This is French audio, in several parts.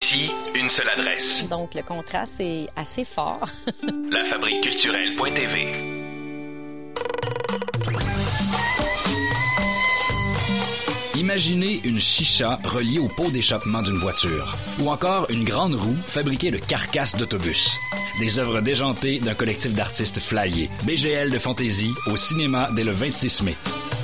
Ici, une seule adresse. Donc, le contraste est assez fort. Lafabriqueculturelle.tv. Imaginez une chicha reliée au pot d'échappement d'une voiture. Ou encore une grande roue fabriquée de carcasses d'autobus. Des œuvres déjantées d'un collectif d'artistes flyés. BGL de fantaisie au cinéma dès le 26 mai.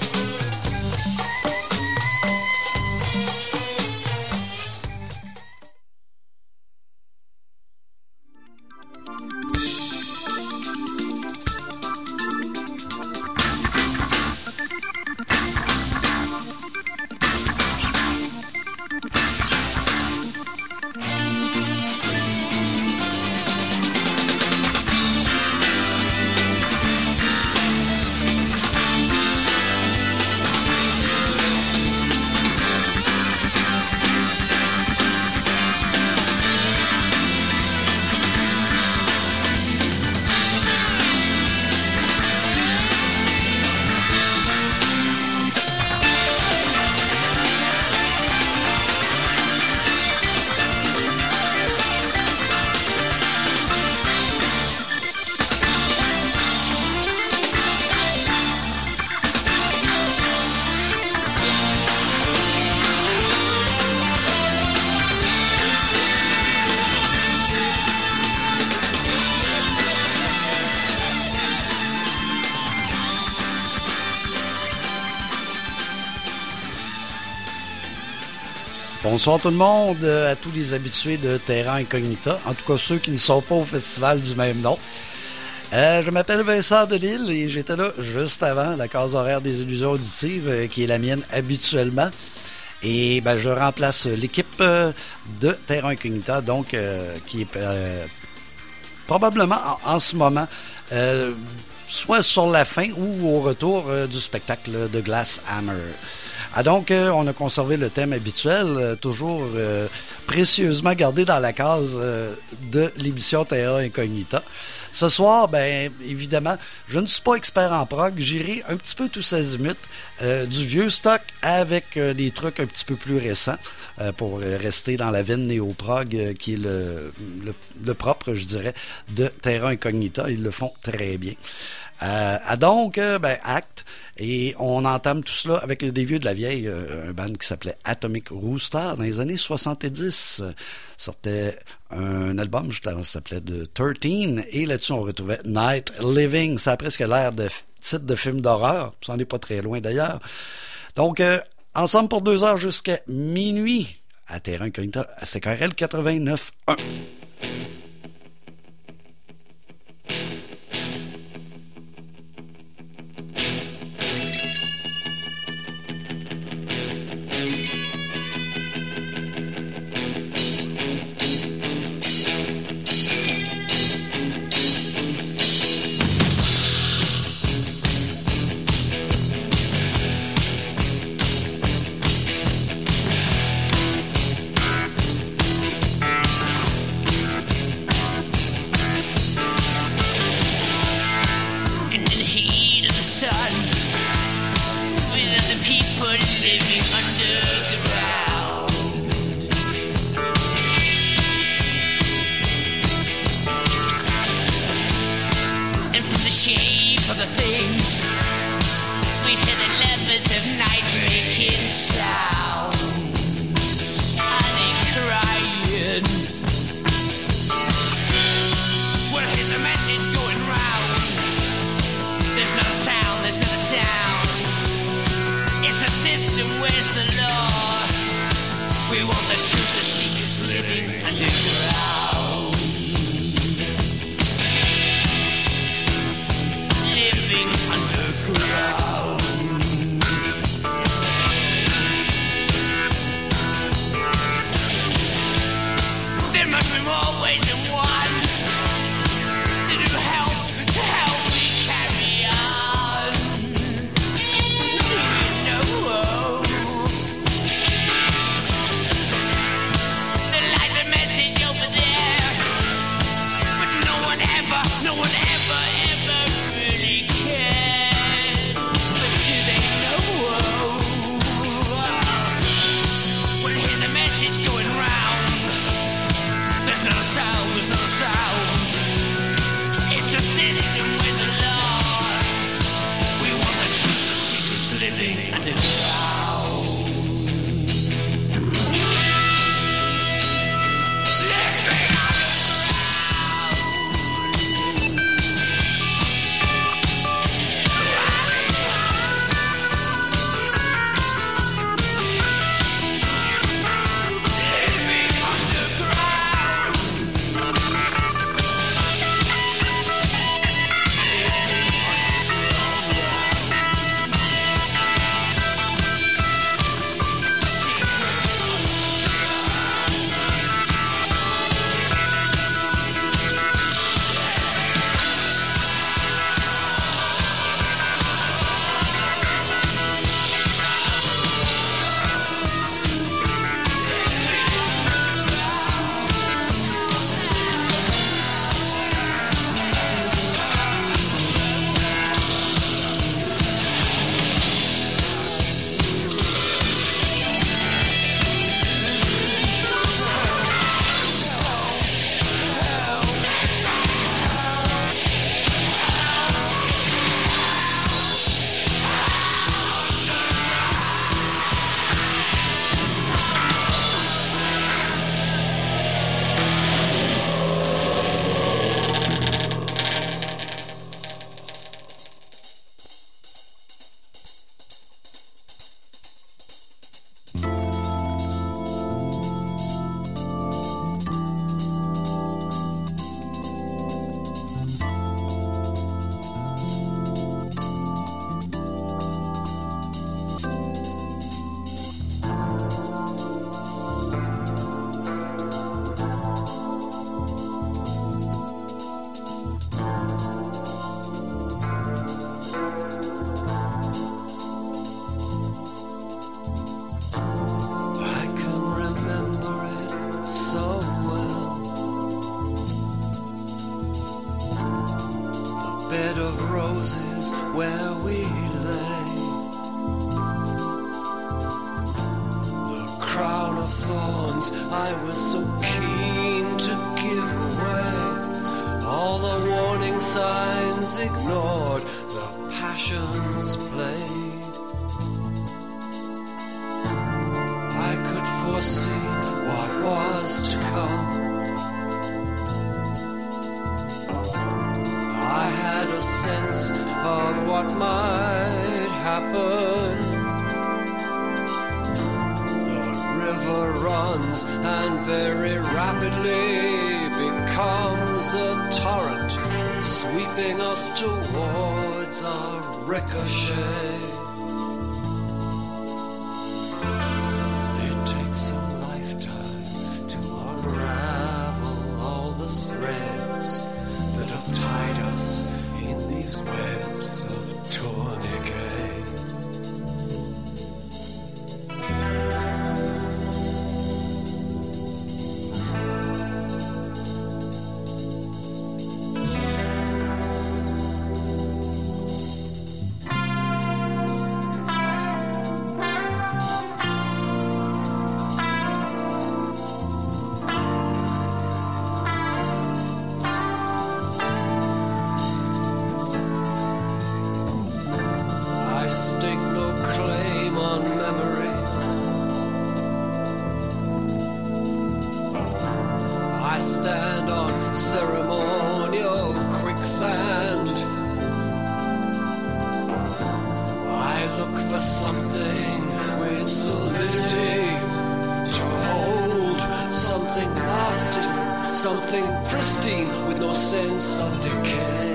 Bonsoir tout le monde, à tous les habitués de Terra Incognita, en tout cas ceux qui ne sont pas au festival du même nom. Je m'appelle Vincent Delisle et j'étais là juste avant la case horaire des illusions auditives, qui est la mienne habituellement. Et je remplace l'équipe de Terra Incognita, donc qui est probablement en ce moment soit sur la fin ou au retour du spectacle de Glass Hammer. Donc, on a conservé le thème habituel, toujours précieusement gardé dans la case de l'émission Terra Incognita. Ce soir, évidemment, je ne suis pas expert en prog. J'irai un petit peu tous azimuts, du vieux stock avec des trucs un petit peu plus récents pour rester dans la veine néo-prog qui est le propre, je dirais, de Terra Incognita. Ils le font très bien. Donc, Act, et on entame tout cela avec des vieux de la vieille, un band qui s'appelait Atomic Rooster dans les années 70. Sortait un album juste avant, ça s'appelait The 13, et là-dessus on retrouvait Night Living. Ça a presque l'air de titre de film d'horreur, ça en est pas très loin d'ailleurs. Donc, ensemble pour 2 heures jusqu'à minuit à Terra Incognita à CKRL 89.1. The light, the message. roses where we lay. The crown of thorns I was so keen to give away. All the warning signs ignored, the passions played. I could foresee what was to come. I had a sense of what might happen. The river runs and very rapidly becomes a torrent, sweeping us towards a ricochet. It takes a lifetime to unravel all the threads that have tied us in these webs of tourniquet. I stake no claim on memory. I stand on ceremonial quicksand. I look for something with solidity to hold, something lasting, something pristine with no sense of decay.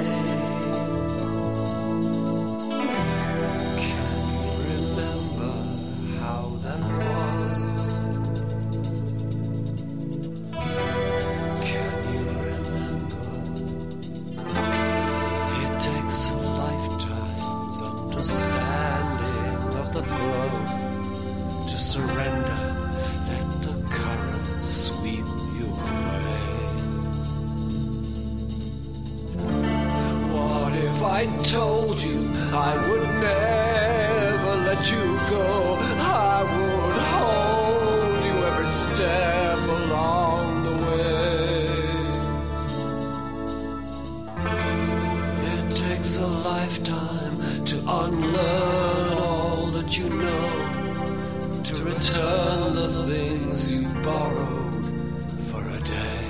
Surrender, let the current sweep you away. What if I told you I would never let you go? I would hold you every step along the way. It takes a lifetime to unlearn all that you know, to return the things you borrowed for a day.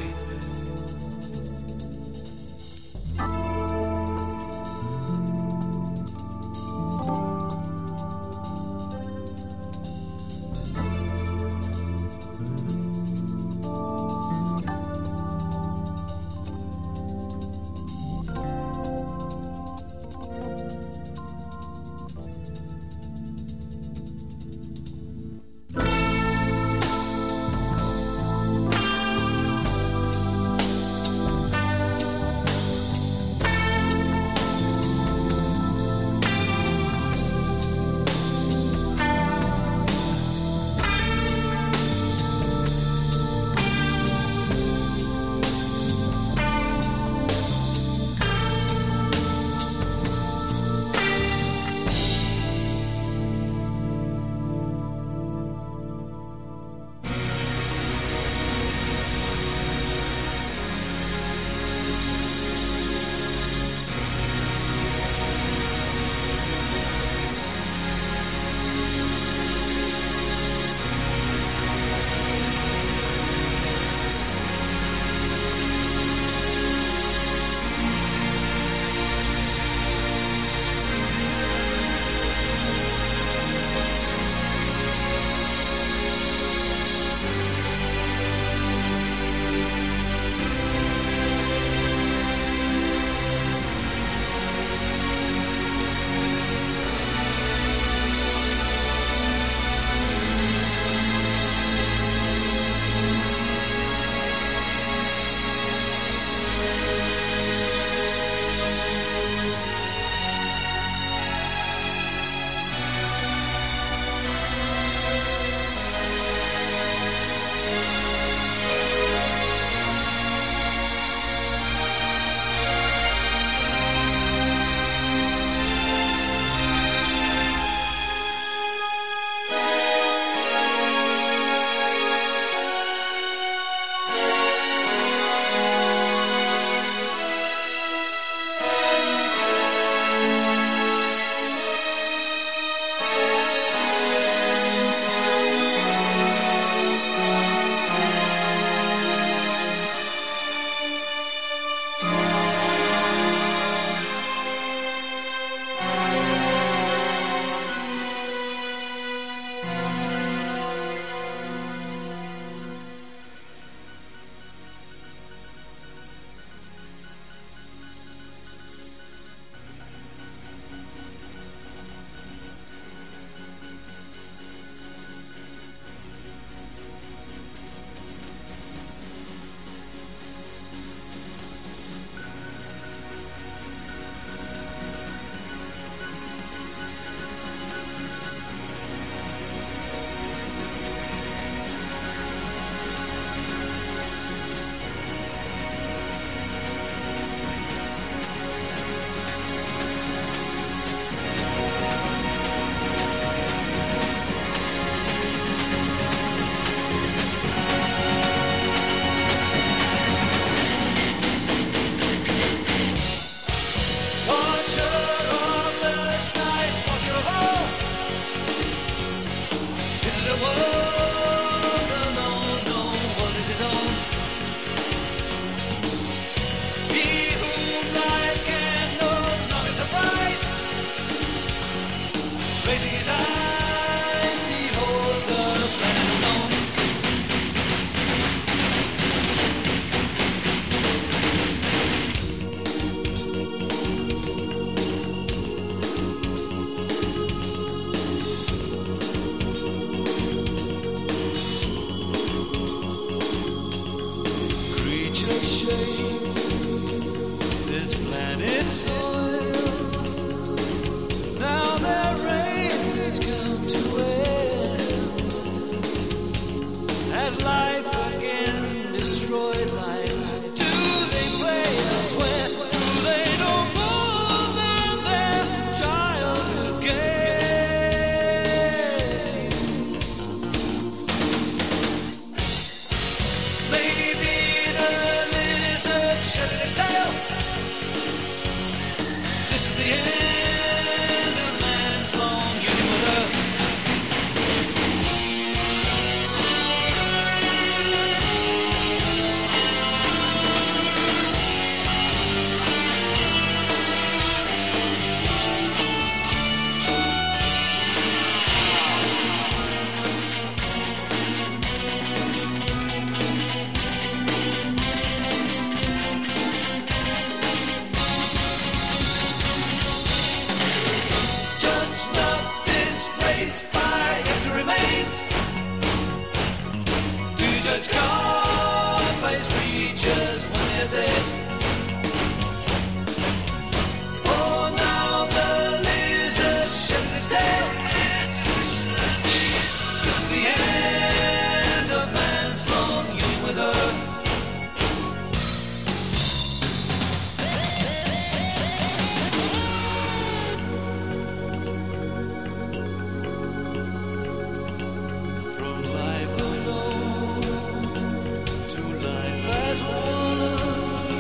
From life alone to life as one.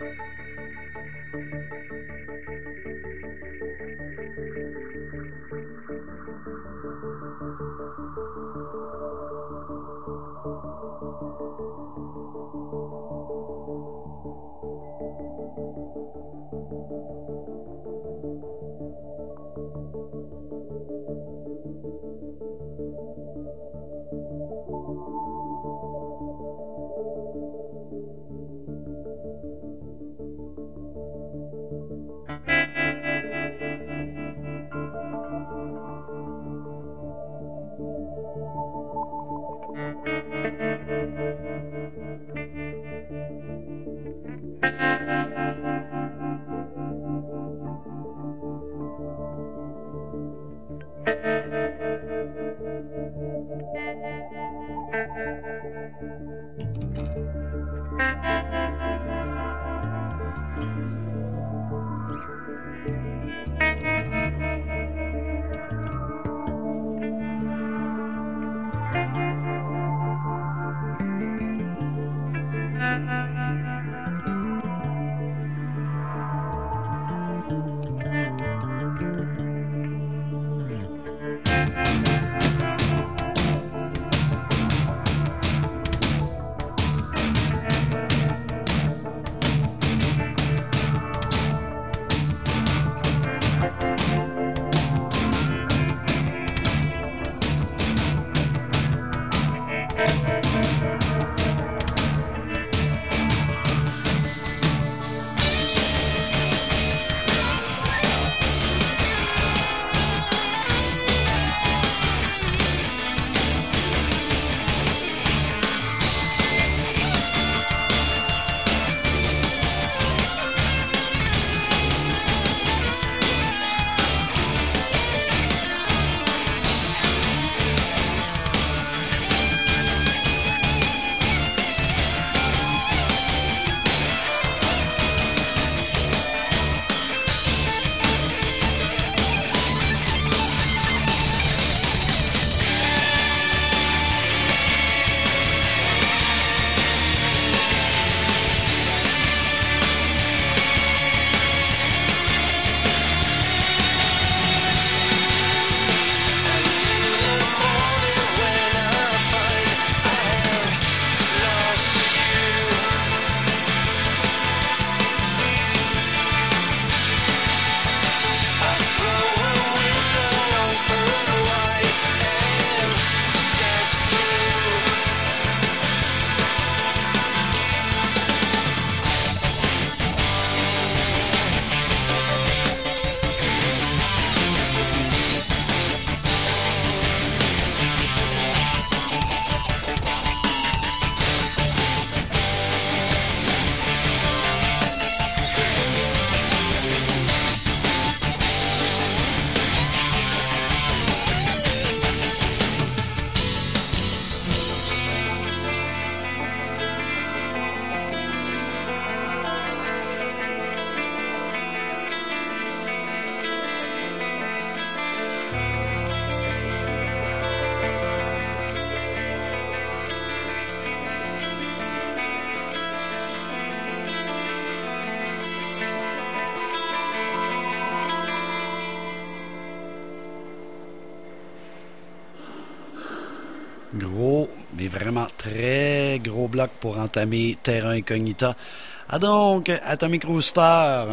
Gros, mais vraiment très gros bloc pour entamer Terra Incognita. Ah donc, Atomic Rooster,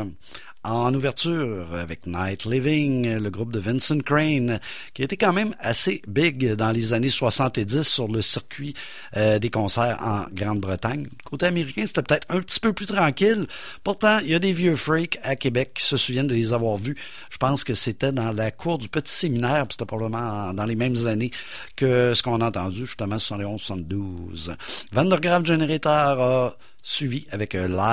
en ouverture avec Night Living, le groupe de Vincent Crane, qui était quand même assez big dans les années 70 sur le circuit des concerts en Grande-Bretagne. Côté américain, c'était peut-être un petit peu plus tranquille. Pourtant, il y a des vieux freaks à Québec qui se souviennent de les avoir vus. Je pense que c'était dans la cour du Petit Séminaire, puis c'était probablement dans les mêmes années que ce qu'on a entendu, justement, 71-72. Vandergraaf Generator a suivi avec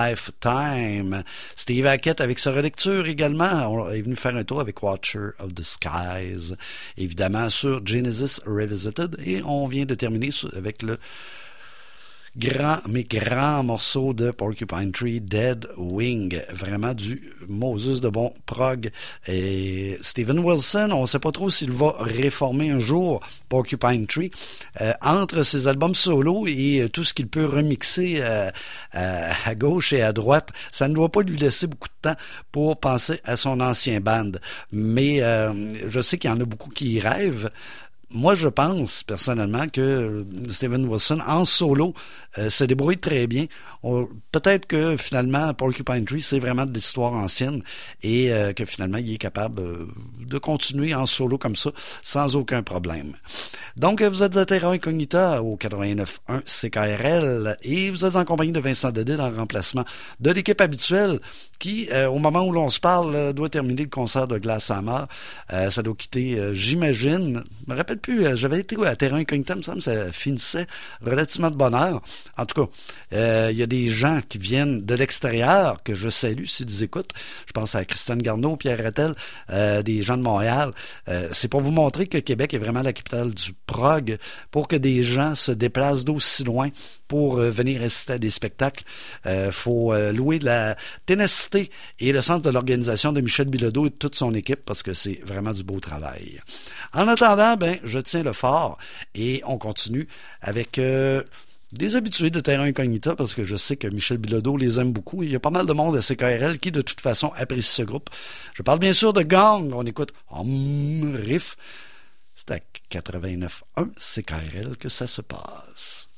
Lifetime. Steve Hackett avec sa relecture également. On est venu faire un tour avec Watcher of the Skies, évidemment sur Genesis Revisited. Et on vient de terminer avec le grand morceau de Porcupine Tree, Dead Wing. Vraiment du Moses de bon prog. Et Steven Wilson, on ne sait pas trop s'il va réformer un jour Porcupine Tree. Entre ses albums solo et tout ce qu'il peut remixer à gauche et à droite, ça ne doit pas lui laisser beaucoup de temps pour penser à son ancien band. Mais je sais qu'il y en a beaucoup qui y rêvent. Moi, je pense personnellement que Steven Wilson, en solo, se débrouille très bien. Peut-être que finalement, Porcupine Tree, c'est vraiment de l'histoire ancienne et que finalement, il est capable de continuer en solo comme ça, sans aucun problème. Donc, vous êtes à Terra Incognita au 89.1 CKRL et vous êtes en compagnie de Vincent Delille en remplacement de l'équipe habituelle qui, au moment où l'on se parle, doit terminer le concert de Glass Hammer. Ça doit quitter, j'imagine, je me rappelle plus, j'avais été à Terra Incognita, il me semble que ça finissait relativement de bonne heure. En tout cas, il y a des gens qui viennent de l'extérieur, que je salue s'ils écoutent. Je pense à Christiane Garneau, Pierre Rattel, des gens de Montréal. C'est pour vous montrer que Québec est vraiment la capitale du prog, pour que des gens se déplacent d'aussi loin pour venir assister à des spectacles. Faut louer de la ténacité et le sens de l'organisation de Michel Bilodeau et de toute son équipe, parce que c'est vraiment du beau travail. En attendant, je tiens le fort et on continue avec des habitués de Terra Incognita, parce que je sais que Michel Bilodeau les aime beaucoup. Il y a pas mal de monde à CKRL qui, de toute façon, apprécie ce groupe. Je parle bien sûr de Gang. On écoute Riff. C'est à 89.1 CKRL que ça se passe.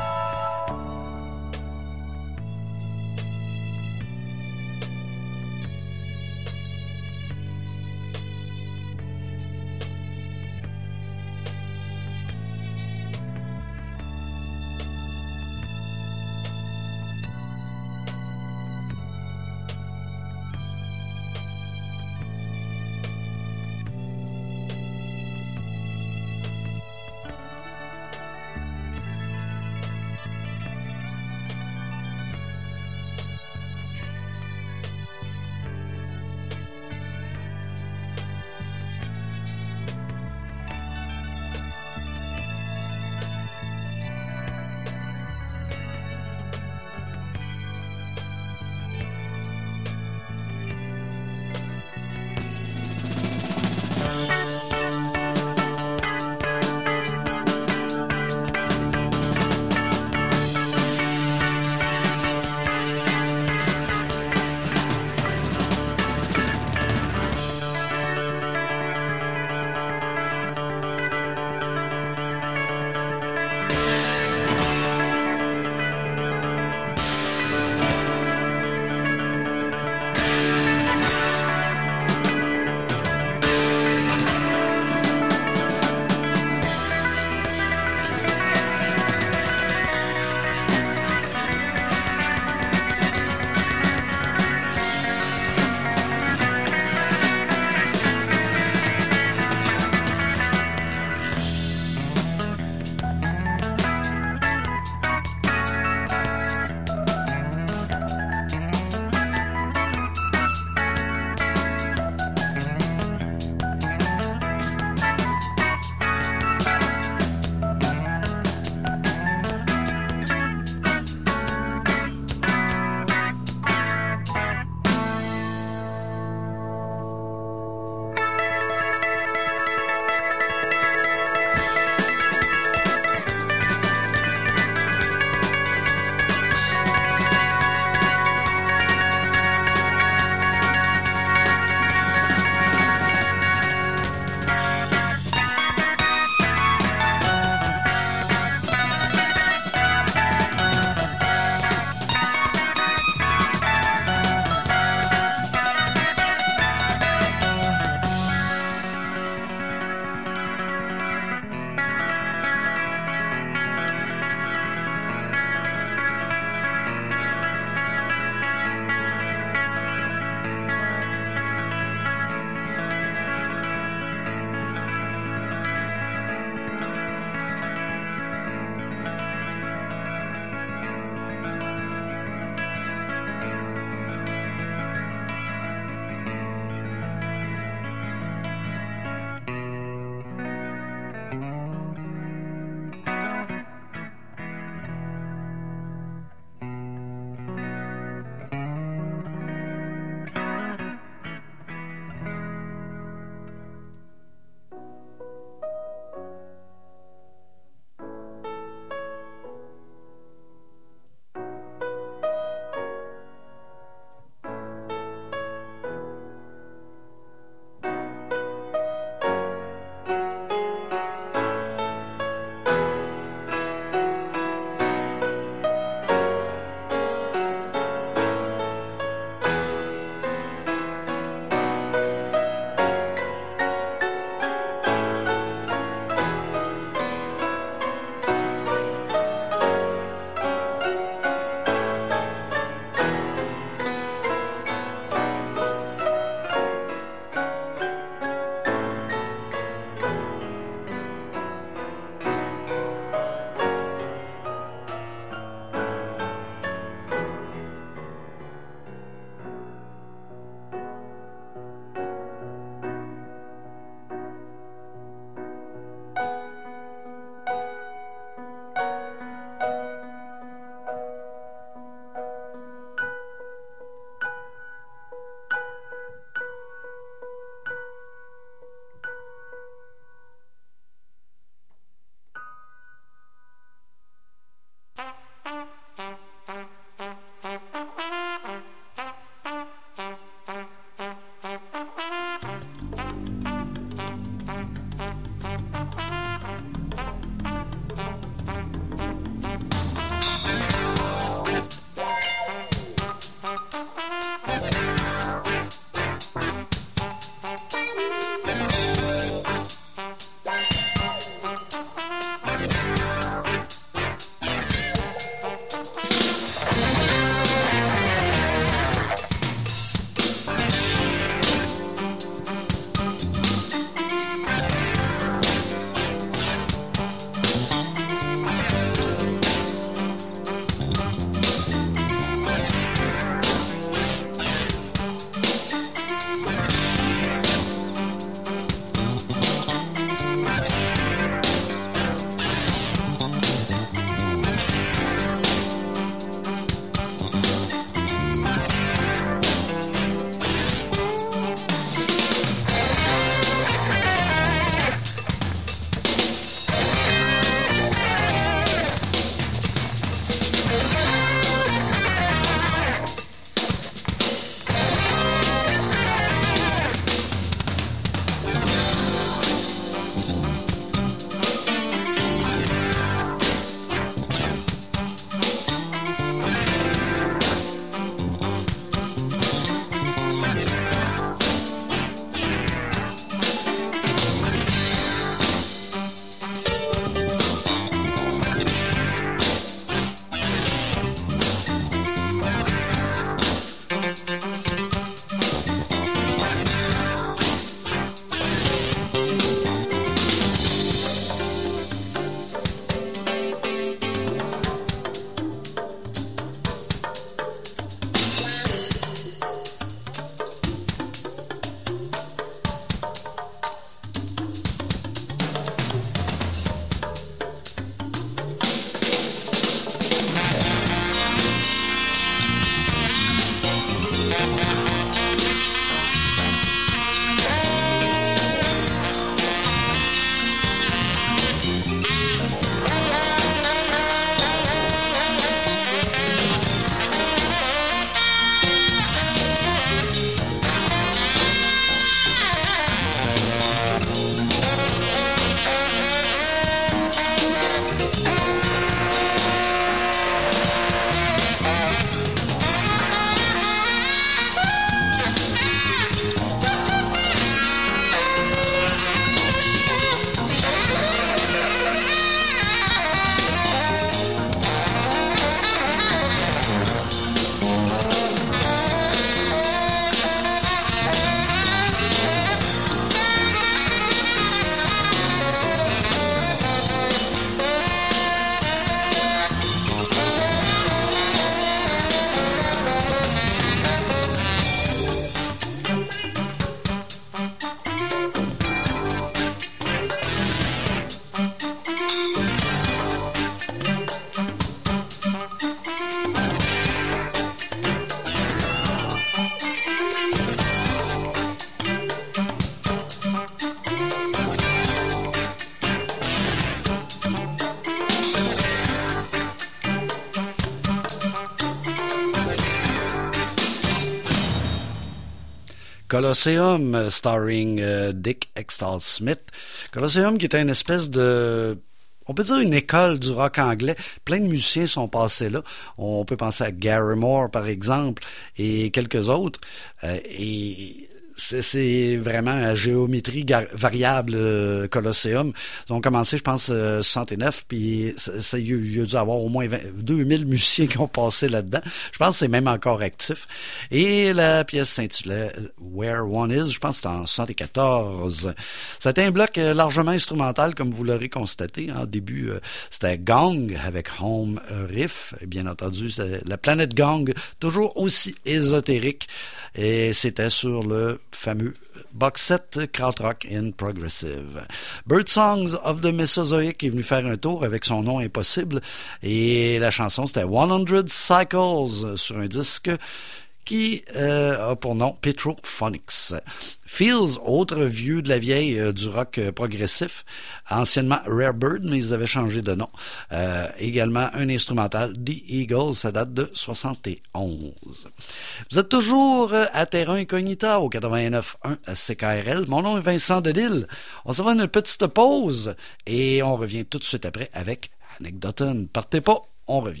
Colosseum, starring Dick Extall Smith. Colosseum qui était une espèce de... On peut dire une école du rock anglais. Plein de musiciens sont passés là. On peut penser à Gary Moore, par exemple, et quelques autres. Et c'est vraiment à géométrie variable, Colosseum. Ils ont commencé, je pense, 69, puis il y a dû avoir au moins 2000 musiciens qui ont passé là-dedans. Je pense que c'est même encore actif. Et la pièce s'intitulait Where One Is, je pense que c'était en 74. C'était un bloc largement instrumental, comme vous l'aurez constaté. Au début, c'était Gong avec Home Riff. Et bien entendu, c'est la planète Gong, toujours aussi ésotérique. Et c'était sur le fameux box set Krautrock in Progressive. Bird Songs of the Mesozoic est venu faire un tour avec son nom impossible. Et la chanson, c'était 100 Cycles sur un disque qui a pour nom Petrophonics. Feels, autre vieux de la vieille du rock progressif, anciennement Rare Bird, mais ils avaient changé de nom. Également un instrumental, The Eagles, ça date de 71. Vous êtes toujours à Terra Incognita au 89.1 à CKRL. Mon nom est Vincent Delille. On s'en va une petite pause et on revient tout de suite après avec Anecdoton. Partez pas, on revient.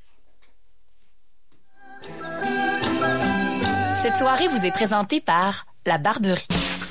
Cette soirée vous est présentée par La Barberie.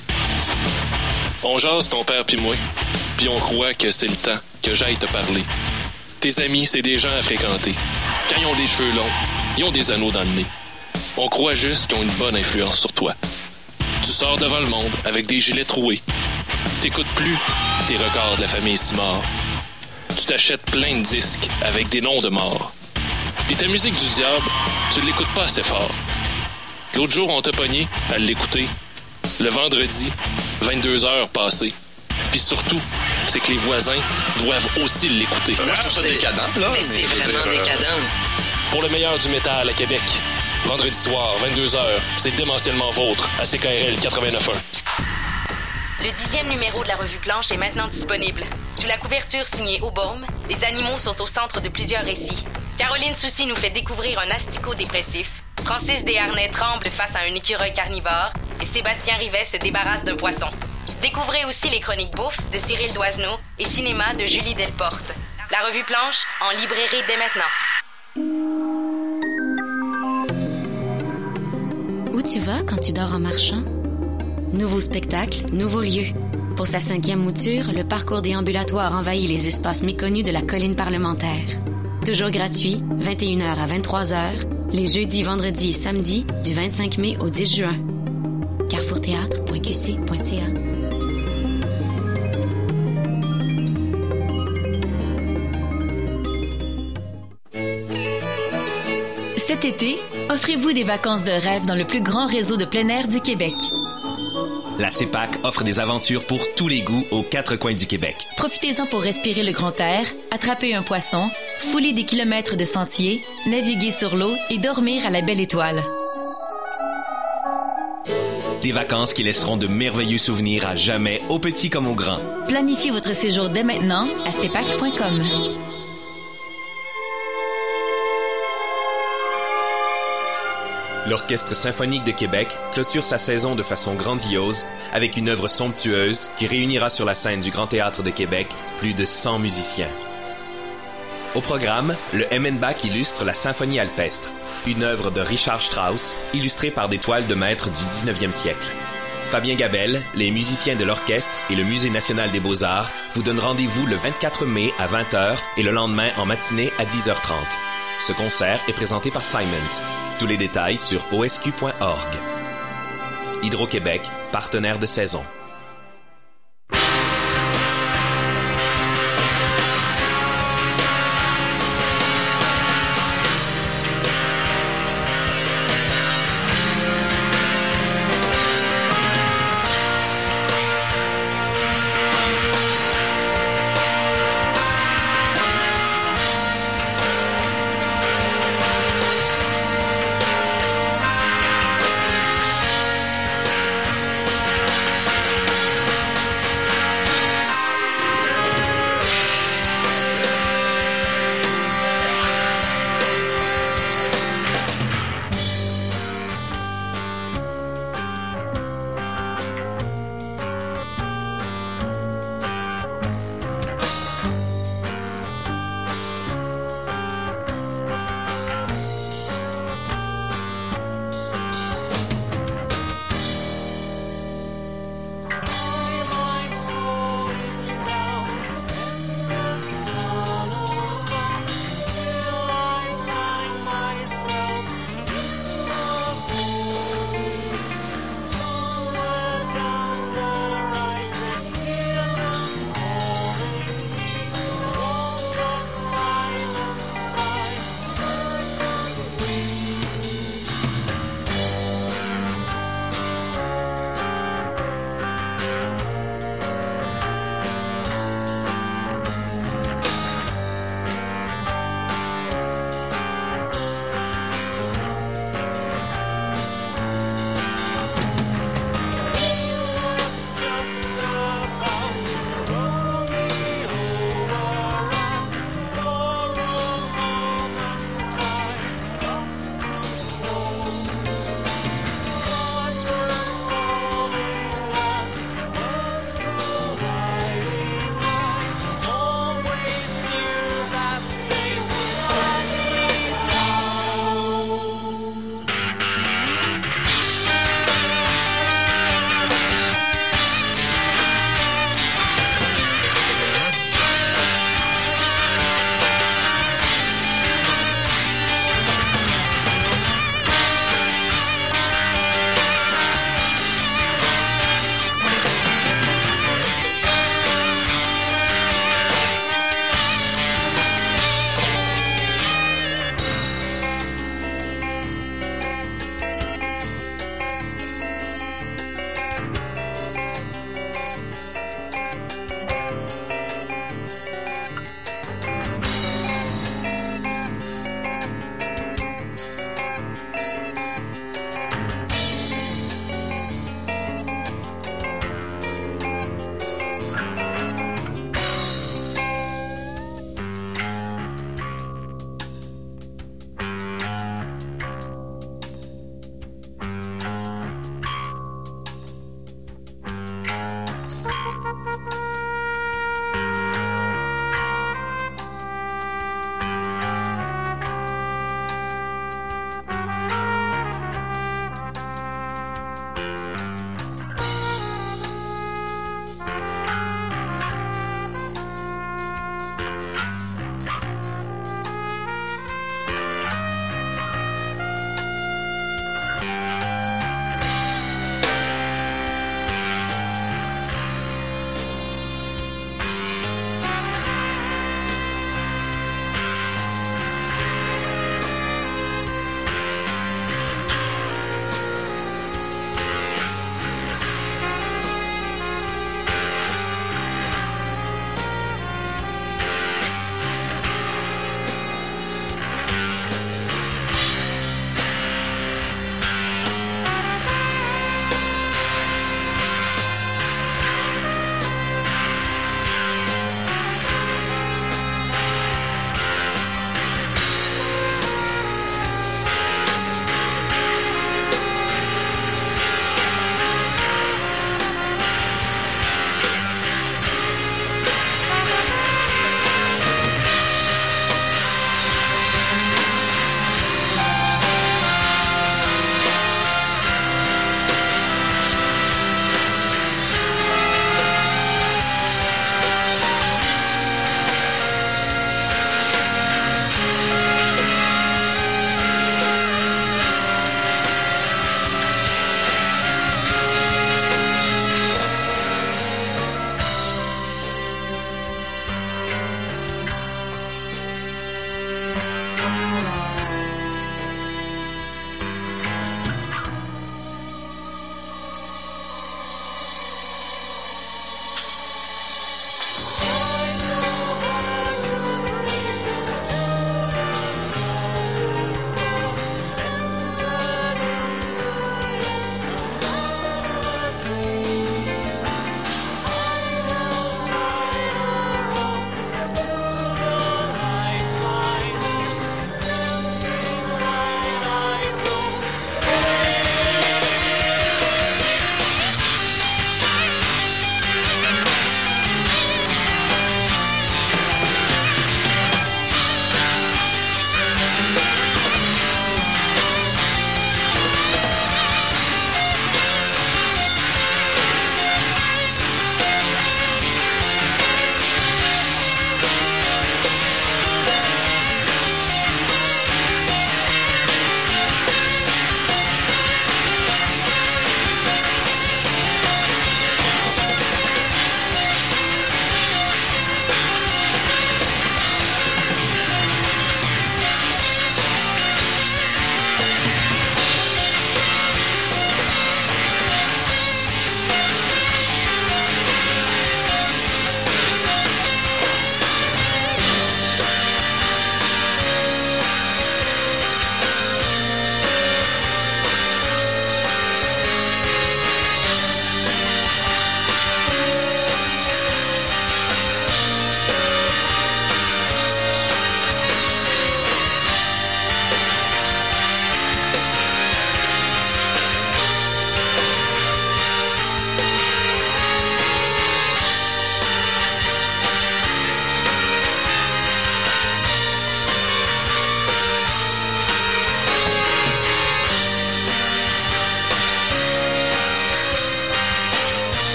On jase ton père pis moi, pis on croit que c'est le temps que j'aille te parler. Tes amis, c'est des gens à fréquenter. Quand ils ont des cheveux longs, ils ont des anneaux dans le nez. On croit juste qu'ils ont une bonne influence sur toi. Tu sors devant le monde avec des gilets troués. T'écoutes plus tes records de la famille Simard. Tu t'achètes plein de disques avec des noms de morts. Pis ta musique du diable, tu ne l'écoutes pas assez fort. L'autre jour, on t'a pogné à l'écouter. Le vendredi, 22h passées. Puis surtout, c'est que les voisins doivent aussi l'écouter. Moi, je trouve ça décadent, là. Mais c'est vraiment décadent. Pour le meilleur du métal à Québec, vendredi soir, 22h, c'est démentiellement vôtre à CKRL 89.1. Le 10e numéro de la Revue Blanche est maintenant disponible. Sous la couverture signée Aubaume, les animaux sont au centre de plusieurs récits. Caroline Soucy nous fait découvrir un asticot dépressif. Francis Desharnais tremble face à un écureuil carnivore et Sébastien Rivet se débarrasse d'un poisson. Découvrez aussi les chroniques bouffe de Cyril Doisneau et cinéma de Julie Delporte. La Revue Blanche en librairie dès maintenant. Où tu vas quand tu dors en marchant? Nouveau spectacle, nouveau lieu. Pour sa 5e mouture, le parcours déambulatoire envahit les espaces méconnus de la colline parlementaire. Toujours gratuit, 21h à 23h, les jeudis, vendredis et samedis, du 25 mai au 10 juin. carrefourthéâtre.qc.ca. Cet été, offrez-vous des vacances de rêve dans le plus grand réseau de plein air du Québec. La CEPAC offre des aventures pour tous les goûts aux 4 coins du Québec. Profitez-en pour respirer le grand air, attraper un poisson, fouler des kilomètres de sentiers, naviguer sur l'eau et dormir à la belle étoile. Des vacances qui laisseront de merveilleux souvenirs à jamais, aux petits comme aux grands. Planifiez votre séjour dès maintenant à cepac.com. L'Orchestre symphonique de Québec clôture sa saison de façon grandiose avec une œuvre somptueuse qui réunira sur la scène du Grand Théâtre de Québec plus de 100 musiciens. Au programme, le Emmenbach illustre la Symphonie alpestre, une œuvre de Richard Strauss illustrée par des toiles de maîtres du 19e siècle. Fabien Gabel, les musiciens de l'orchestre et le Musée national des beaux-arts vous donnent rendez-vous le 24 mai à 20h et le lendemain en matinée à 10h30. Ce concert est présenté par Simons. Tous les détails sur osq.org. Hydro-Québec, partenaire de saison.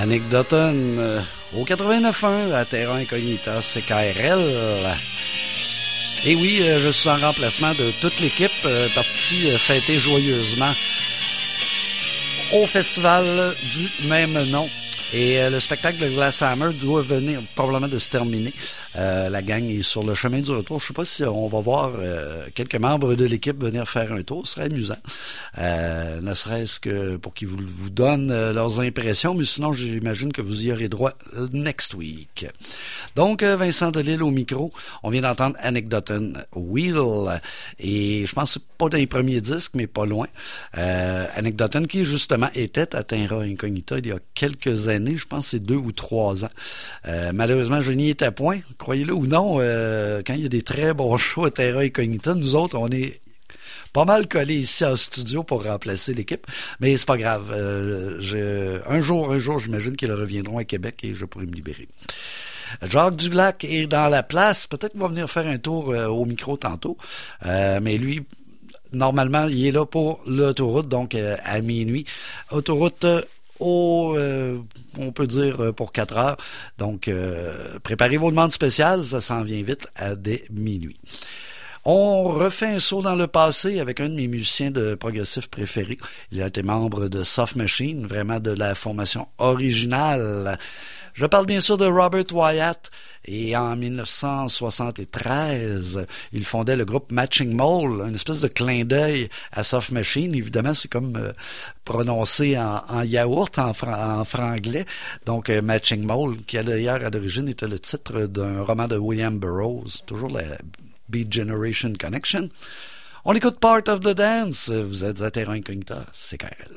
Annick Dutton au 89.1 à Terra Incognita CKRL. Et oui, je suis en remplacement de toute l'équipe partie fêter joyeusement au festival du même nom. Et le spectacle de Glasshammer doit venir probablement de se terminer. La gang est sur le chemin du retour. Je ne sais pas si on va voir quelques membres de l'équipe venir faire un tour. Ce serait amusant. Ne serait-ce que pour qu'ils vous donnent leurs impressions. Mais sinon, j'imagine que vous y aurez droit next week. Donc, Vincent Delisle au micro. On vient d'entendre Annick Dutton, Wheel. Et je pense que c'est pas dans les premiers disques, mais pas loin. Annick Dutton qui, justement, était à Terra Incognita il y a quelques années. Je pense que c'est 2 ou 3 ans. Malheureusement, je n'y étais à point. Croyez-le ou non, quand il y a des très bons shows à Terra Incognita, nous autres, on est pas mal collés ici en studio pour remplacer l'équipe. Mais c'est pas grave. Un jour, j'imagine qu'ils reviendront à Québec et je pourrai me libérer. Jacques Dulac est dans la place. Peut-être qu'il va venir faire un tour au micro tantôt. Mais lui, normalement, il est là pour l'autoroute, donc à minuit. Autoroute on peut dire pour 4 heures. Donc, préparez vos demandes spéciales, ça s'en vient vite dès minuit. On refait un saut dans le passé avec un de mes musiciens de progressif préférés. Il a été membre de Soft Machine, vraiment de la formation originale. Je parle bien sûr de Robert Wyatt. Et en 1973, il fondait le groupe Matching Mole, une espèce de clin d'œil à Soft Machine. Évidemment, c'est comme prononcé en yaourt, en franglais. Donc, Matching Mole, qui d'ailleurs à l'origine était le titre d'un roman de William Burroughs, toujours la Beat Generation Connection. On écoute Part of the Dance. Vous êtes à Terra Incognita, CKRL.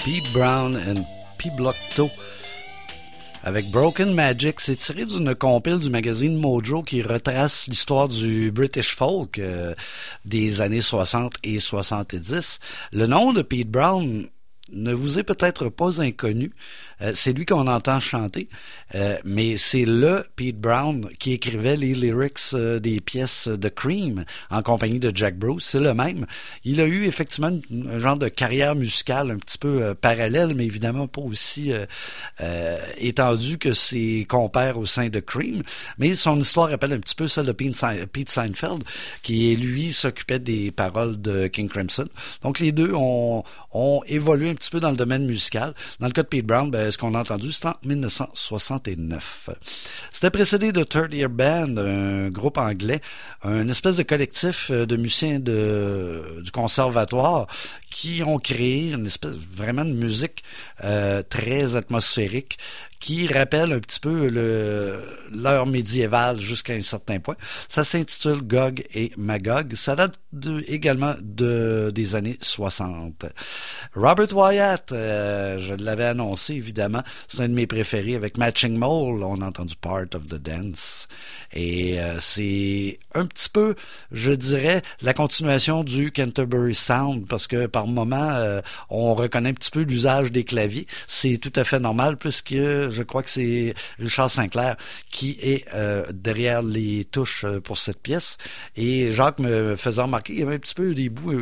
Pete Brown and Pete Blocto avec Broken Magic. C'est tiré d'une compile du magazine Mojo qui retrace l'histoire du British folk des années 60 et 70. Le nom de Pete Brown ne vous est peut-être pas inconnu. C'est lui qu'on entend chanter, mais c'est le Pete Brown qui écrivait les lyrics des pièces de Cream en compagnie de Jack Bruce. C'est le même. Il a eu effectivement un genre de carrière musicale un petit peu parallèle, mais évidemment pas aussi étendue que ses compères au sein de Cream. Mais son histoire rappelle un petit peu celle de Pete Seinfeld, qui lui s'occupait des paroles de King Crimson. Donc les deux ont évolué un petit peu dans le domaine musical. Dans le cas de Pete Brown, ce qu'on a entendu, c'est en 1969. C'était précédé de Third Ear Band, un groupe anglais, un espèce de collectif de musiciens du conservatoire qui ont créé une espèce vraiment de musique très atmosphérique qui rappelle un petit peu l'heure médiévale jusqu'à un certain point. Ça s'intitule Gog et Magog. Ça date également des années 60. Robert Wyatt, je l'avais annoncé évidemment, c'est un de mes préférés avec Matching Mole. On a entendu Part of the Dance. Et c'est un petit peu, je dirais, la continuation du Canterbury Sound, parce que par moment, on reconnaît un petit peu l'usage des claviers. C'est tout à fait normal, puisque je crois que c'est Richard Sinclair qui est derrière les touches pour cette pièce. Et Jacques me faisait remarquer, il y avait un petit peu des bouts...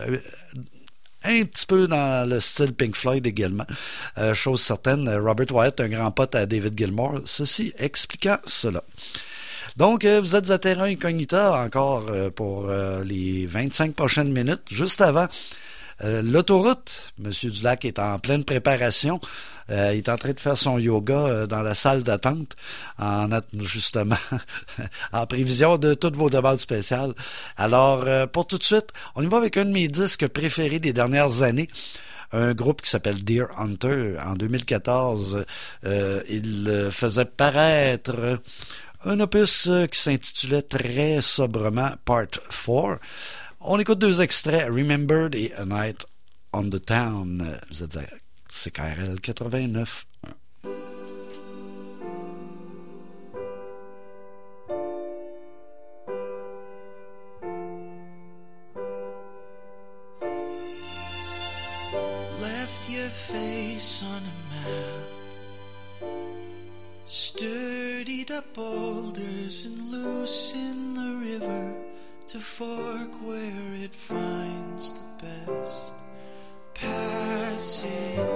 un petit peu dans le style Pink Floyd également. Chose certaine, Robert Wyatt, un grand pote à David Gilmour, ceci expliquant cela. Donc, vous êtes à Terra Incognita encore pour les 25 prochaines minutes. Juste avant, l'autoroute, Monsieur Dulac est en pleine préparation. Il est en train de faire son yoga dans la salle d'attente, justement, en prévision de toutes vos demandes spéciales. Alors, pour tout de suite, on y va avec un de mes disques préférés des dernières années. Un groupe qui s'appelle Deer Hunter. En 2014, il faisait paraître un opus qui s'intitulait très sobrement Part 4. On écoute deux extraits, Remembered et A Night on the Town. Vous êtes à CKRL 89. Left your face on a map, sturdied up boulders and loosened the river to fork where it finds the best passage.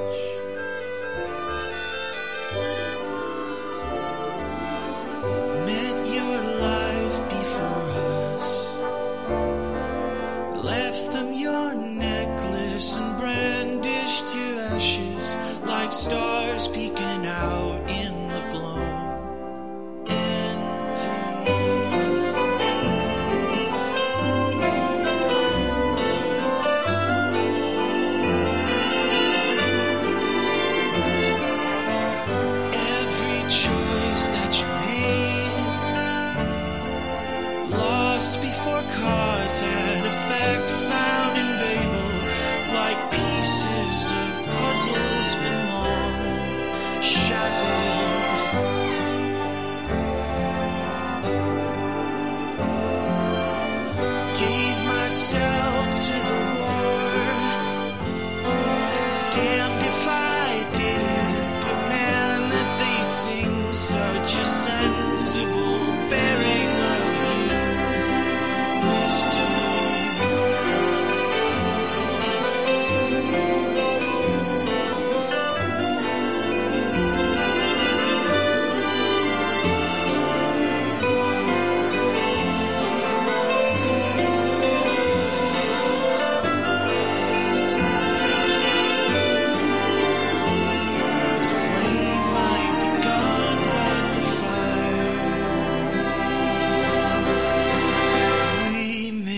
Met your life before us, left them your necklace and brandished your ashes like stars peeking out in the glow. Cause and effect found in Babel, like pieces of puzzles belong, shackled. Gave myself to the war, damned if I didn't demand that they sing such a sensible bearing of you, mystery. Remember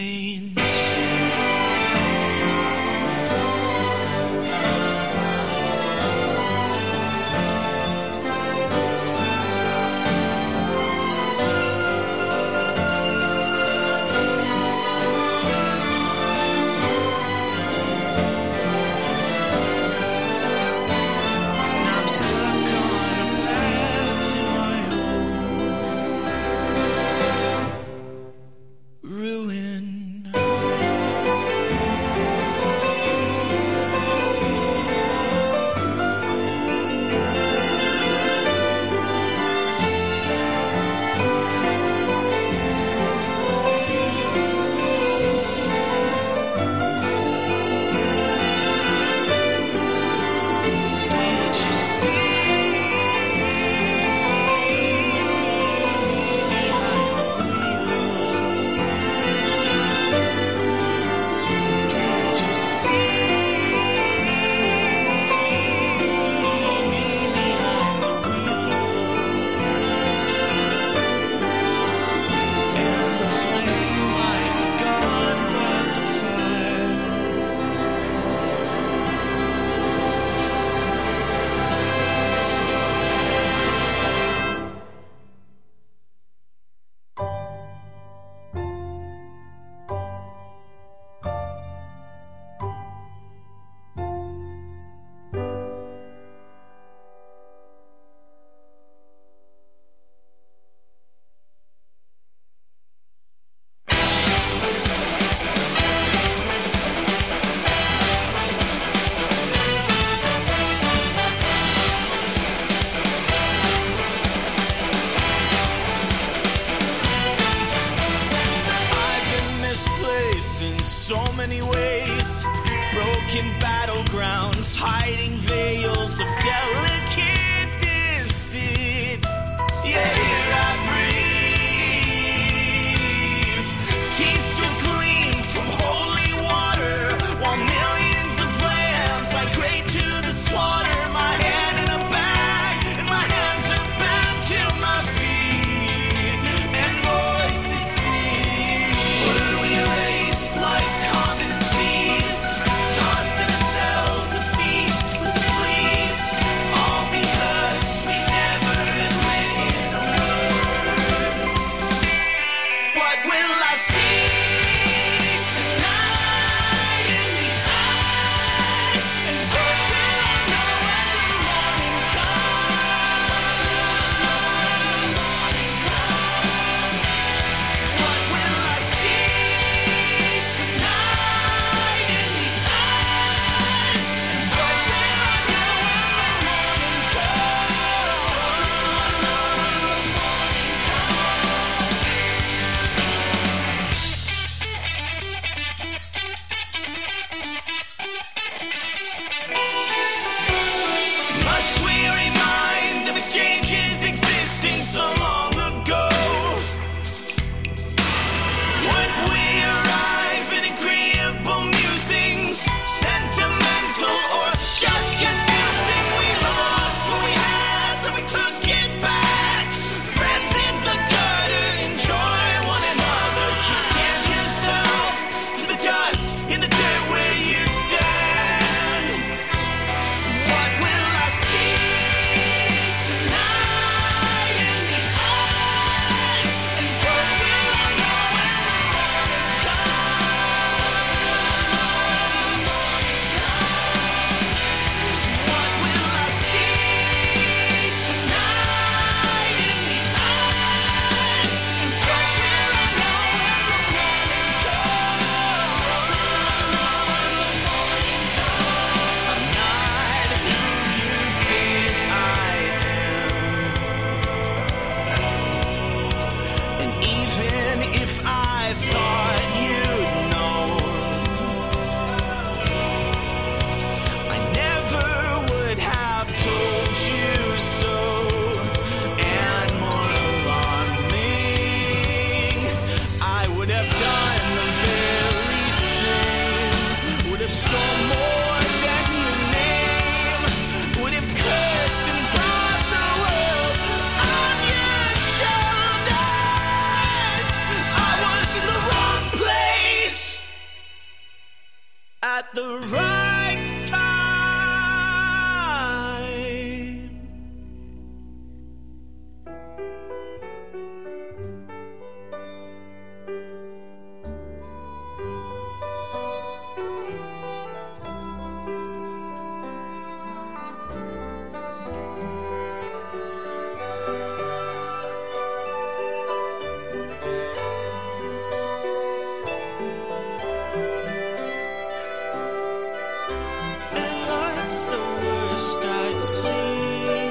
What's the worst I'd see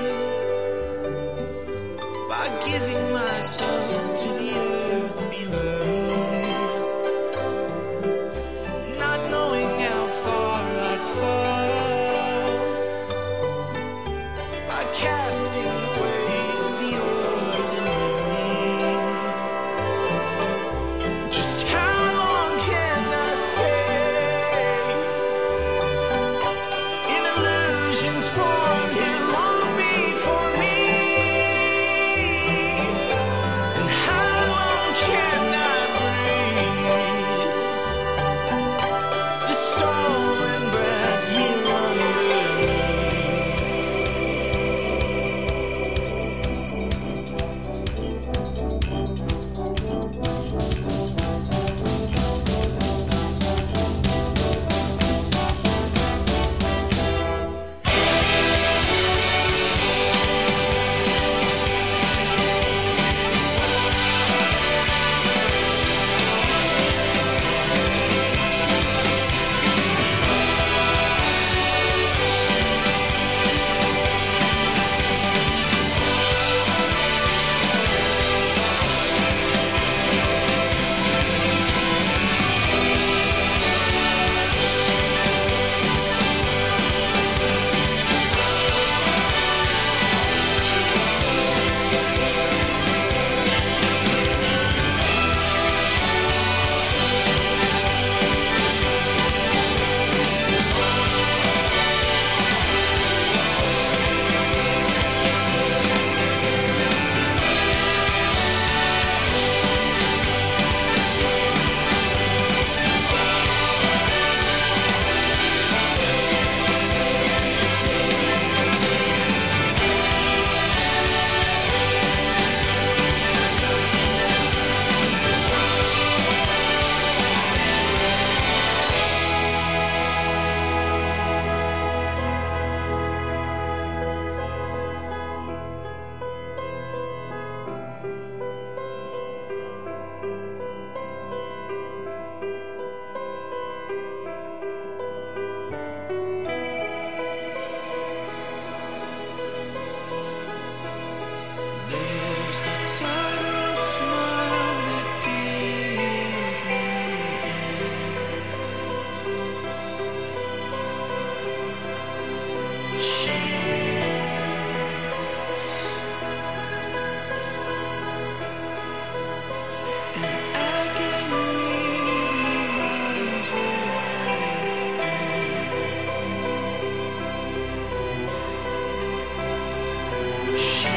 by giving myself to the earth beneath, not knowing how far I'd fall by casting away the ordinary. Just how long can I stay? Illusions formed here long before me. And how long can I breathe the stolen breath here there's that subtle smile that did me in. She moves, and agony reminds where I've been. She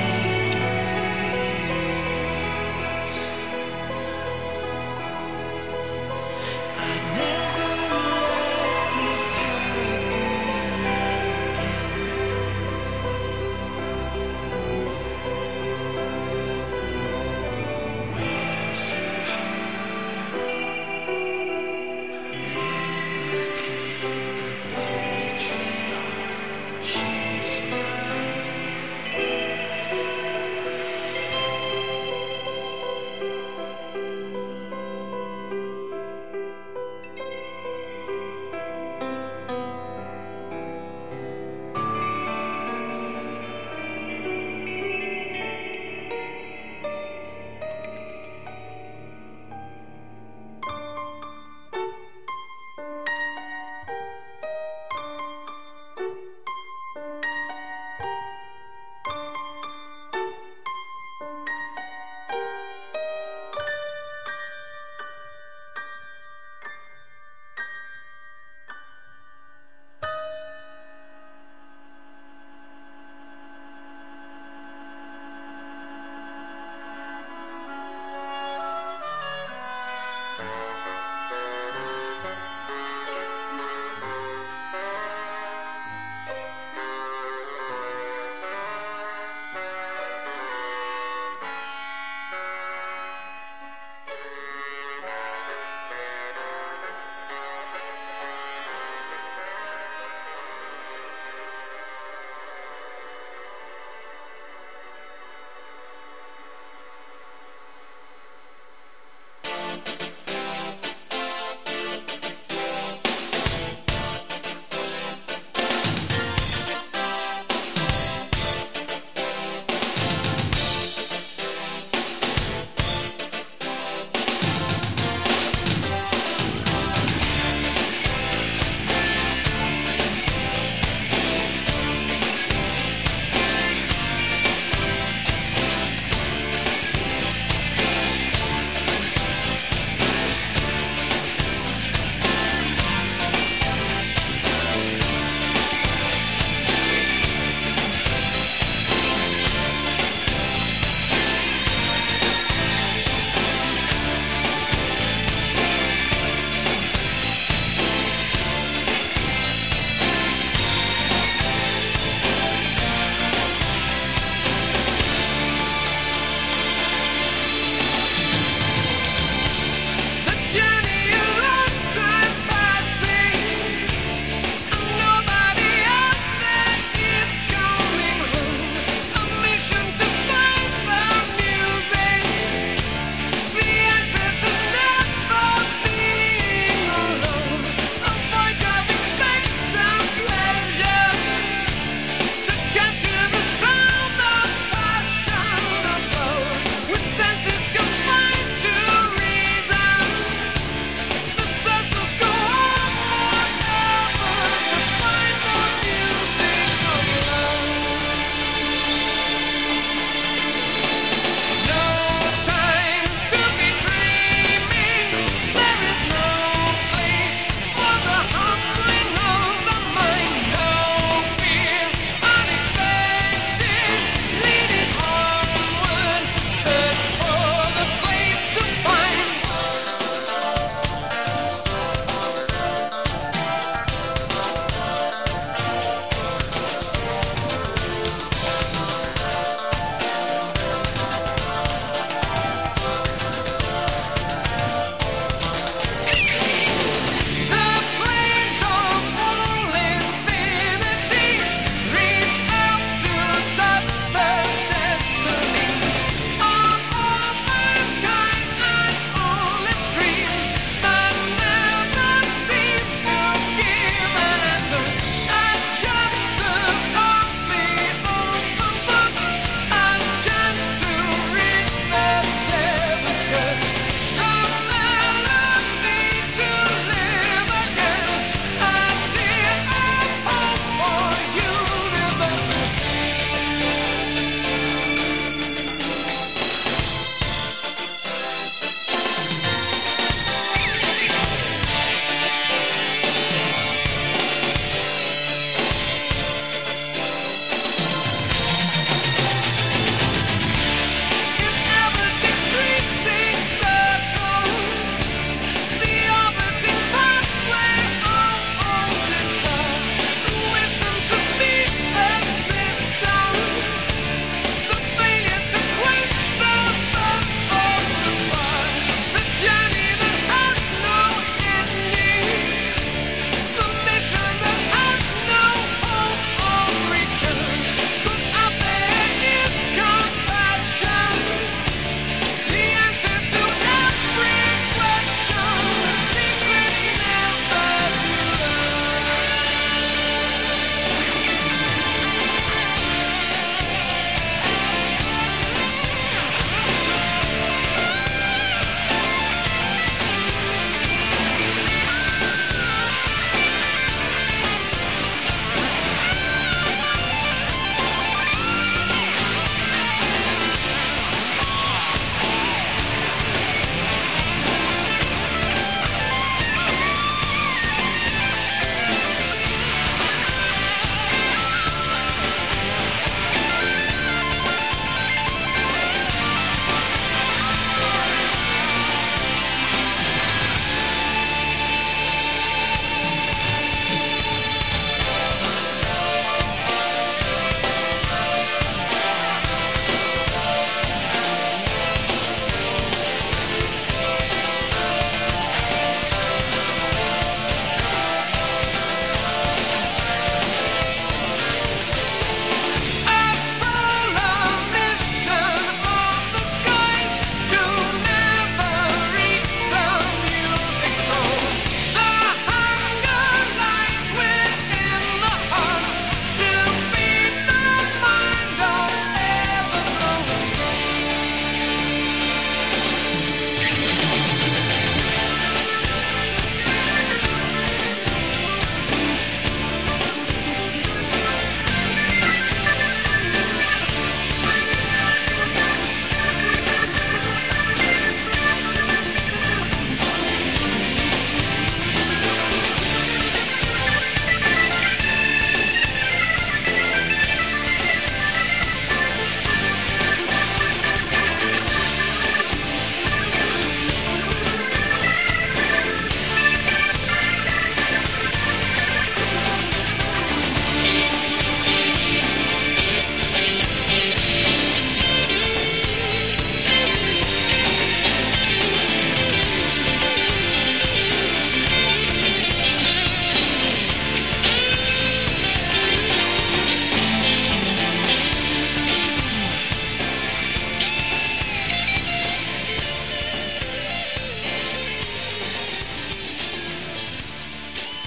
Where's your heart?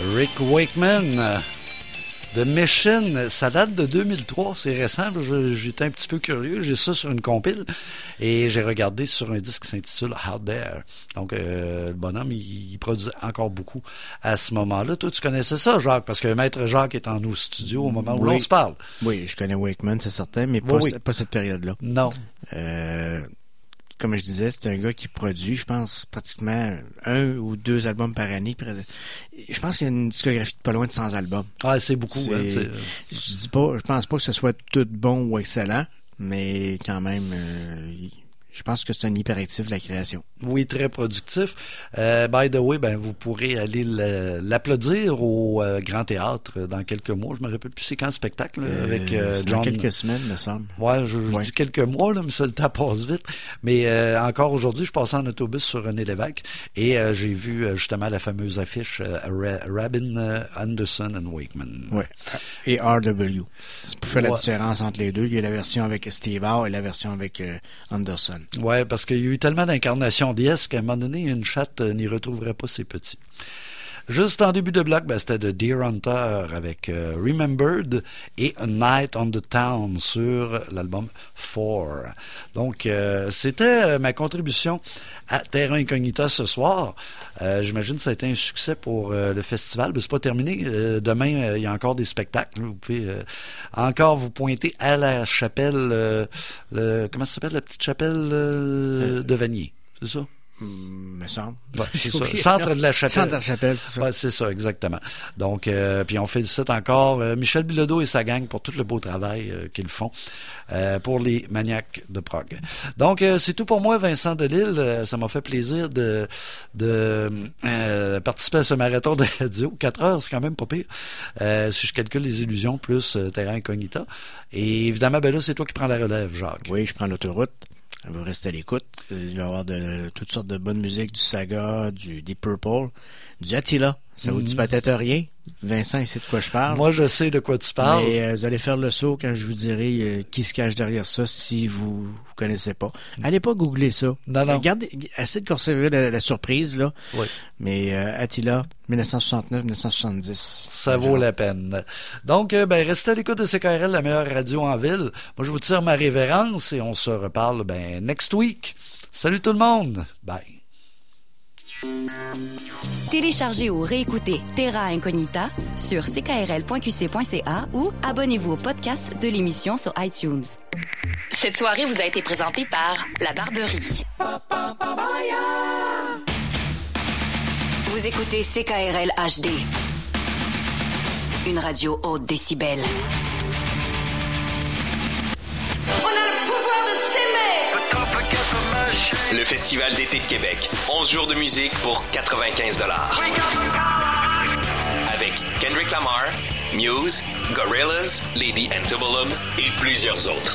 Rick Wakeman de Mission, ça date de 2003, c'est récent. J'étais un petit peu curieux, j'ai ça sur une compile et j'ai regardé sur un disque qui s'intitule Out There. Donc le bonhomme, il produisait encore beaucoup à ce moment-là. Toi, tu connaissais ça, Jacques, parce que Maître Jacques est en nos studios au moment où l'on se parle. Oui, je connais Wakeman, c'est certain, mais pas cette période-là. Non. Comme je disais, c'est un gars qui produit, je pense, pratiquement 1 ou 2 albums par année. Je pense qu'il a une discographie de pas loin de 100 albums. Ah, c'est beaucoup. Je pense pas que ce soit tout bon ou excellent, mais quand même, je pense que c'est un hyperactif de la création. Oui, très productif. By the way, vous pourrez aller l'applaudir au Grand Théâtre dans quelques mois. Je me rappelle plus c'est quand le spectacle avec John. Dans quelques semaines, me semble. Ouais, je dis quelques mois, là, mais ça, le temps passe vite. Mais encore aujourd'hui, je passais en autobus sur René Lévesque et j'ai vu justement la fameuse affiche Rabin, Anderson and Wakeman. Oui. Et R.W. C'est pour faire la différence entre les deux. Il y a la version avec Steve Howe et la version avec Anderson. Ouais, parce qu'il y a eu tellement d'incarnations d'Yes qu'à un moment donné, une chatte n'y retrouverait pas ses petits. Juste en début de bloc, c'était de Deer Hunter avec Remembered et A Night on the Town sur l'album 4. Donc, c'était ma contribution à Terra Incognita ce soir. J'imagine que ça a été un succès pour le festival. Mais c'est pas terminé. Demain, il y a encore des spectacles. Vous pouvez encore vous pointer à la chapelle, comment ça s'appelle, la petite chapelle de Vanier. C'est ça? Me semble. Ouais, c'est ça. Centre de la Chapelle. Centre de la Chapelle, c'est ça. Ouais, c'est ça, exactement. Donc, puis on félicite encore Michel Bilodeau et sa gang pour tout le beau travail qu'ils font pour les maniaques de prog. Donc, c'est tout pour moi, Vincent Delisle. Ça m'a fait plaisir de participer à ce marathon de radio. 4 heures, c'est quand même pas pire. Si je calcule les illusions plus Terra Incognita. Et évidemment, là, c'est toi qui prends la relève, Jacques. Oui, je prends l'autoroute. On va rester à l'écoute. Il va y avoir toutes sortes de bonnes musiques, du Saga, du Deep Purple, du Attila. Ça vous dit peut-être rien? Vincent, il sait de quoi je parle. Moi, je sais de quoi tu parles. Mais vous allez faire le saut quand je vous dirai qui se cache derrière ça si vous connaissez pas. Allez pas googler ça. Non. Regardez, essayez de conserver la surprise, là. Oui. Mais Attila, 1969-1970. Ça vaut la peine. Donc, restez à l'écoute de CKRL, la meilleure radio en ville. Moi, je vous tire ma révérence et on se reparle next week. Salut tout le monde. Bye. Téléchargez ou réécoutez Terra Incognita sur ckrl.qc.ca ou abonnez-vous au podcast de l'émission sur iTunes. Cette soirée vous a été présentée par La Barberie. Vous écoutez CKRL HD, une radio haute décibel. On a le pouvoir de s'aimer. Le Festival d'été de Québec. 11 jours de musique pour 95 $. Avec Kendrick Lamar, Muse, Gorillaz, Lady Antebellum et plusieurs autres.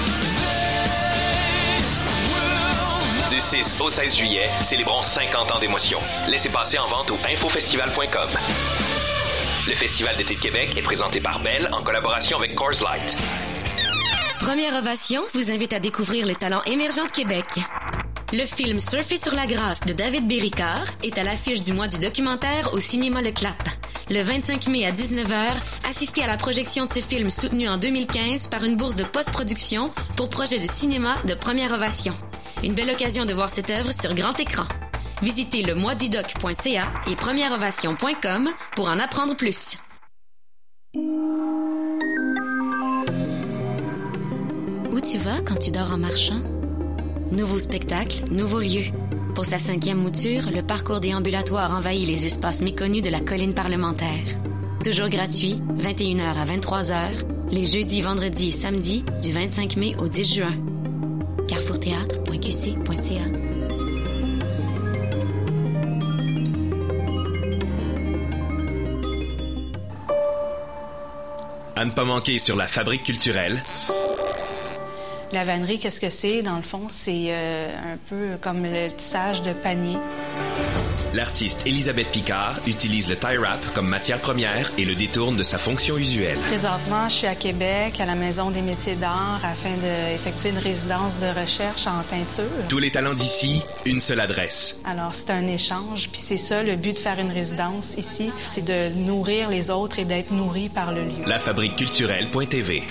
Du 6 au 16 juillet, célébrons 50 ans d'émotion. Laissez passer en vente au infofestival.com. Le Festival d'été de Québec est présenté par Bell en collaboration avec Coors Light. Première Ovation vous invite à découvrir les talents émergents de Québec. Le film Surfer sur la grâce de David Béricard est à l'affiche du mois du documentaire au cinéma Le Clap. Le 25 mai à 19h, assistez à la projection de ce film soutenu en 2015 par une bourse de post-production pour projet de cinéma de Première Ovation. Une belle occasion de voir cette œuvre sur grand écran. Visitez le moisdudoc.ca et premièreovation.com pour en apprendre plus. Où tu vas quand tu dors en marchant? Nouveau spectacle, nouveau lieu. Pour sa 5e mouture, le parcours déambulatoire envahit les espaces méconnus de la colline parlementaire. Toujours gratuit, 21h à 23h, les jeudis, vendredis et samedis, du 25 mai au 10 juin. carrefourthéâtre.qc.ca. À ne pas manquer sur la Fabrique culturelle. La vannerie, qu'est-ce que c'est? Dans le fond, c'est un peu comme le tissage de panier. L'artiste Elisabeth Picard utilise le tie wrap comme matière première et le détourne de sa fonction usuelle. Présentement, je suis à Québec, à la Maison des métiers d'art, afin d'effectuer une résidence de recherche en teinture. Tous les talents d'ici, une seule adresse. Alors, c'est un échange, puis c'est ça, le but de faire une résidence ici, c'est de nourrir les autres et d'être nourri par le lieu. Lafabriqueculturelle.tv.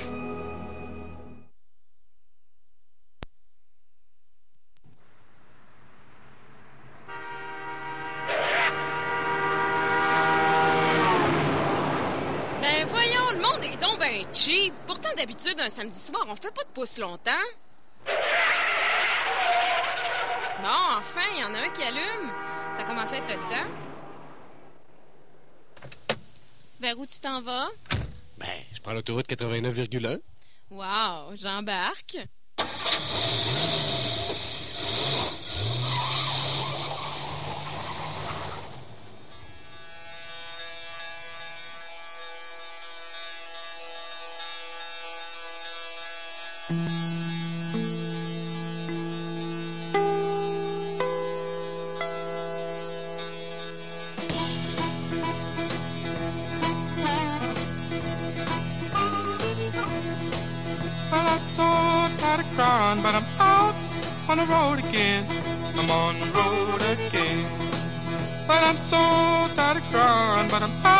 Ben voyons, le monde est donc ben cheap. Pourtant, d'habitude, un samedi soir, on fait pas de pouce longtemps. Bon, enfin, il y en a un qui allume. Ça commence à être le temps. Vers où tu t'en vas? Ben, je prends l'autoroute 89,1. Wow, j'embarque. Well, I'm so tired of crying, but I'm out on the road again. I'm on the road again. Well, I'm so tired of crying, but I'm out.